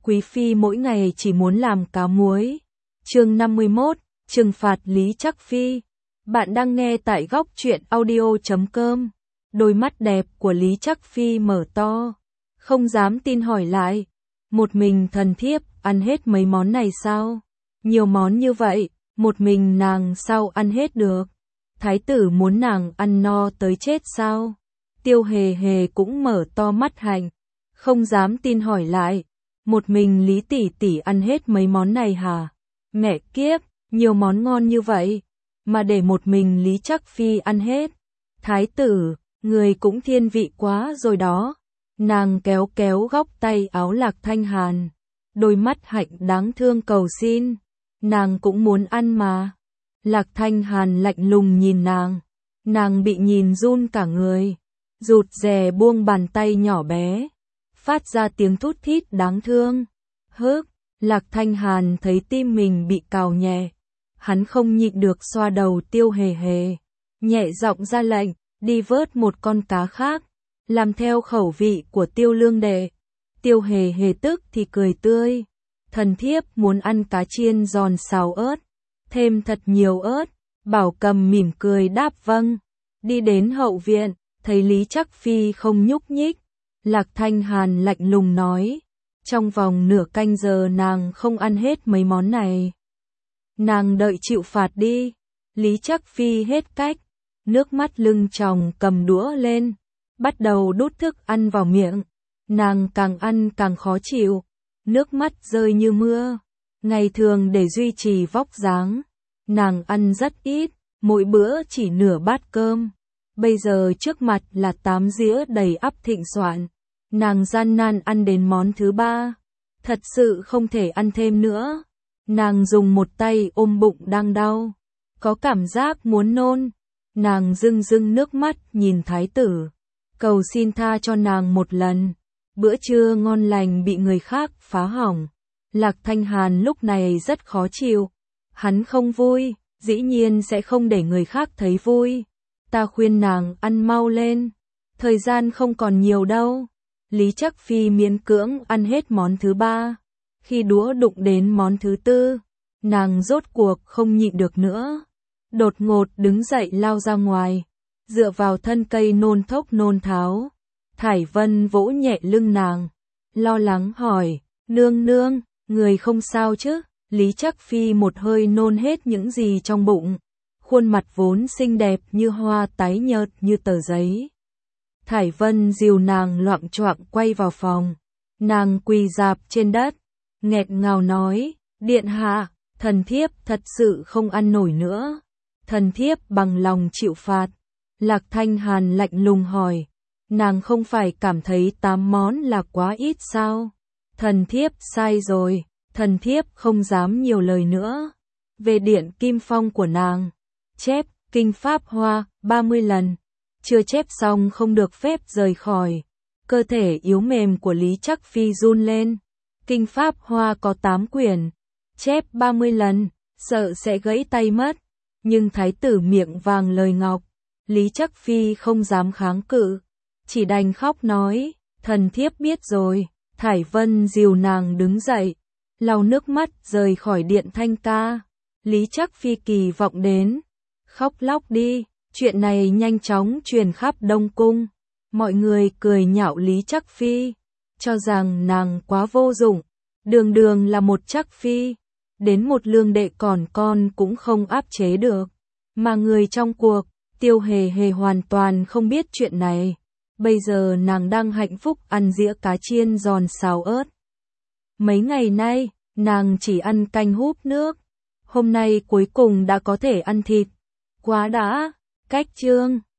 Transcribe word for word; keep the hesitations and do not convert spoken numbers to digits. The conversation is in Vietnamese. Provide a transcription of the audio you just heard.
Quý phi mỗi ngày chỉ muốn làm cá muối. Chương năm mươi mốt, trừng phạt Lý Trắc Phi. Bạn đang nghe tại góc truyện audio chấm com. Đôi mắt đẹp của Lý Trắc Phi mở to, không dám tin hỏi lại. Một mình thần thiếp ăn hết mấy món này sao? Nhiều món như vậy, một mình nàng sao ăn hết được? Thái tử muốn nàng ăn no tới chết sao? Tiêu Hề Hề cũng mở to mắt hạnh, không dám tin hỏi lại. Một mình Lý tỷ tỷ ăn hết mấy món này hả? Mẹ kiếp, nhiều món ngon như vậy, mà để một mình Lý Trắc Phi ăn hết. Thái tử, người cũng thiên vị quá rồi đó. Nàng kéo kéo góc tay áo Lạc Thanh Hàn, đôi mắt hạnh đáng thương cầu xin. Nàng cũng muốn ăn mà. Lạc Thanh Hàn lạnh lùng nhìn nàng, nàng bị nhìn run cả người, rụt rè buông bàn tay nhỏ bé, phát ra tiếng thút thít đáng thương. Hức, Lạc Thanh Hàn thấy tim mình bị cào nhẹ, hắn không nhịn được xoa đầu Tiêu Hề Hề, nhẹ giọng ra lệnh, đi vớt một con cá khác, làm theo khẩu vị của Tiêu Lương đệ. Tiêu Hề Hề tức thì cười tươi, thần thiếp muốn ăn cá chiên giòn xào ớt, thêm thật nhiều ớt. Bảo Cầm mỉm cười đáp vâng, đi đến hậu viện, thấy Lý Trắc Phi không nhúc nhích. Lạc Thanh Hàn lạnh lùng nói, trong vòng nửa canh giờ nàng không ăn hết mấy món này, nàng đợi chịu phạt đi. Lý Trắc Phi hết cách, nước mắt lưng tròng cầm đũa lên, bắt đầu đút thức ăn vào miệng. Nàng càng ăn càng khó chịu, nước mắt rơi như mưa. Ngày thường để duy trì vóc dáng, nàng ăn rất ít, mỗi bữa chỉ nửa bát cơm. Bây giờ trước mặt là tám dĩa đầy ắp thịnh soạn, nàng gian nan ăn đến món thứ ba, thật sự không thể ăn thêm nữa. Nàng dùng một tay ôm bụng đang đau, có cảm giác muốn nôn. Nàng rưng rưng nước mắt nhìn thái tử, cầu xin tha cho nàng một lần. Bữa trưa ngon lành bị người khác phá hỏng. Lạc Thanh Hàn lúc này rất khó chịu, hắn không vui, dĩ nhiên sẽ không để người khác thấy vui. Ta khuyên nàng ăn mau lên, thời gian không còn nhiều đâu. Lý Trắc Phi miễn cưỡng ăn hết món thứ ba, khi đũa đụng đến món thứ tư, nàng rốt cuộc không nhịn được nữa, đột ngột đứng dậy lao ra ngoài, dựa vào thân cây nôn thốc nôn tháo. Thải Vân vỗ nhẹ lưng nàng, lo lắng hỏi, nương nương, người không sao chứ? Lý Trắc Phi một hơi nôn hết những gì trong bụng, khuôn mặt vốn xinh đẹp như hoa tái nhợt như tờ giấy. Thải Vân dìu nàng loạng choạng quay vào phòng, nàng quỳ rạp trên đất, nghẹt ngào nói, điện hạ, thần thiếp thật sự không ăn nổi nữa, thần thiếp bằng lòng chịu phạt. Lạc Thanh Hàn lạnh lùng hỏi, nàng không phải cảm thấy tám món là quá ít sao? Thần thiếp sai rồi, thần thiếp không dám nhiều lời nữa. Về điện Kim Phong của nàng, chép kinh pháp hoa ba mươi lần, chưa chép xong không được phép rời khỏi. Cơ thể yếu mềm của Lý Trắc Phi run lên. Kinh pháp hoa có tám quyển, chép ba mươi lần, sợ sẽ gãy tay mất. Nhưng thái tử miệng vàng lời ngọc, Lý Trắc Phi không dám kháng cự, chỉ đành khóc nói, thần thiếp biết rồi. Thải Vân dìu nàng đứng dậy, lau nước mắt rời khỏi điện Thanh Ca. Lý Trắc Phi kỳ vọng đến, khóc lóc đi. Chuyện này nhanh chóng truyền khắp Đông Cung, mọi người cười nhạo Lý Trắc Phi, cho rằng nàng quá vô dụng, đường đường là một Trắc Phi, đến một lương đệ còn con cũng không áp chế được. Mà người trong cuộc, Tiêu Hề Hề hoàn toàn không biết chuyện này. Bây giờ nàng đang hạnh phúc ăn dĩa cá chiên giòn xào ớt. Mấy ngày nay, nàng chỉ ăn canh húp nước. Hôm nay cuối cùng đã có thể ăn thịt. Quá đã, cách chương.